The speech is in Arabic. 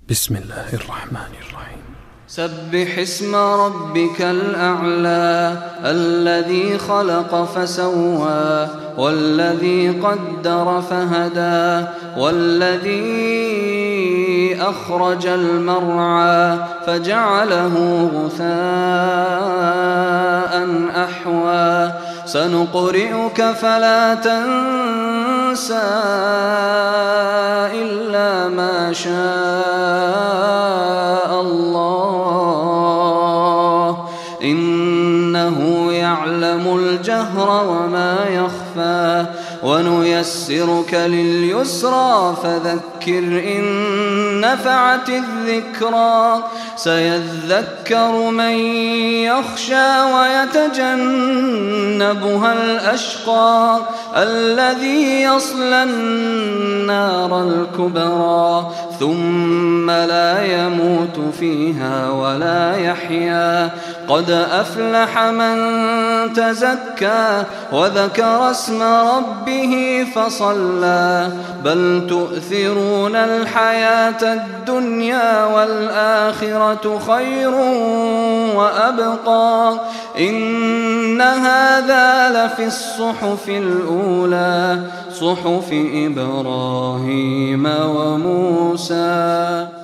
بسم الله الرحمن الرحيم. سبح اسم ربك الأعلى الذي خلق فسوى والذي قدر فهدى والذي أخرج المرعى فجعله غثاء أحوى سنقرئك فلا تنسى إلا ما شاء الله إنه يعلم الجهر وما يخفى ونيسرك لليسرى فذكر إن نفعت الذكرى سيذكر من يخشى ويتجنبها الأشقى الذي يصلى النار الكبرى ثم لا يموت فيها ولا يحيا قد أفلح من تزكى وذكر اسم ربه فصلى بل تؤثرون الحياة الدنيا والآخرة خير وأبقى إن هذا لفي الصحف الأولى صحف إبراهيم وموسى.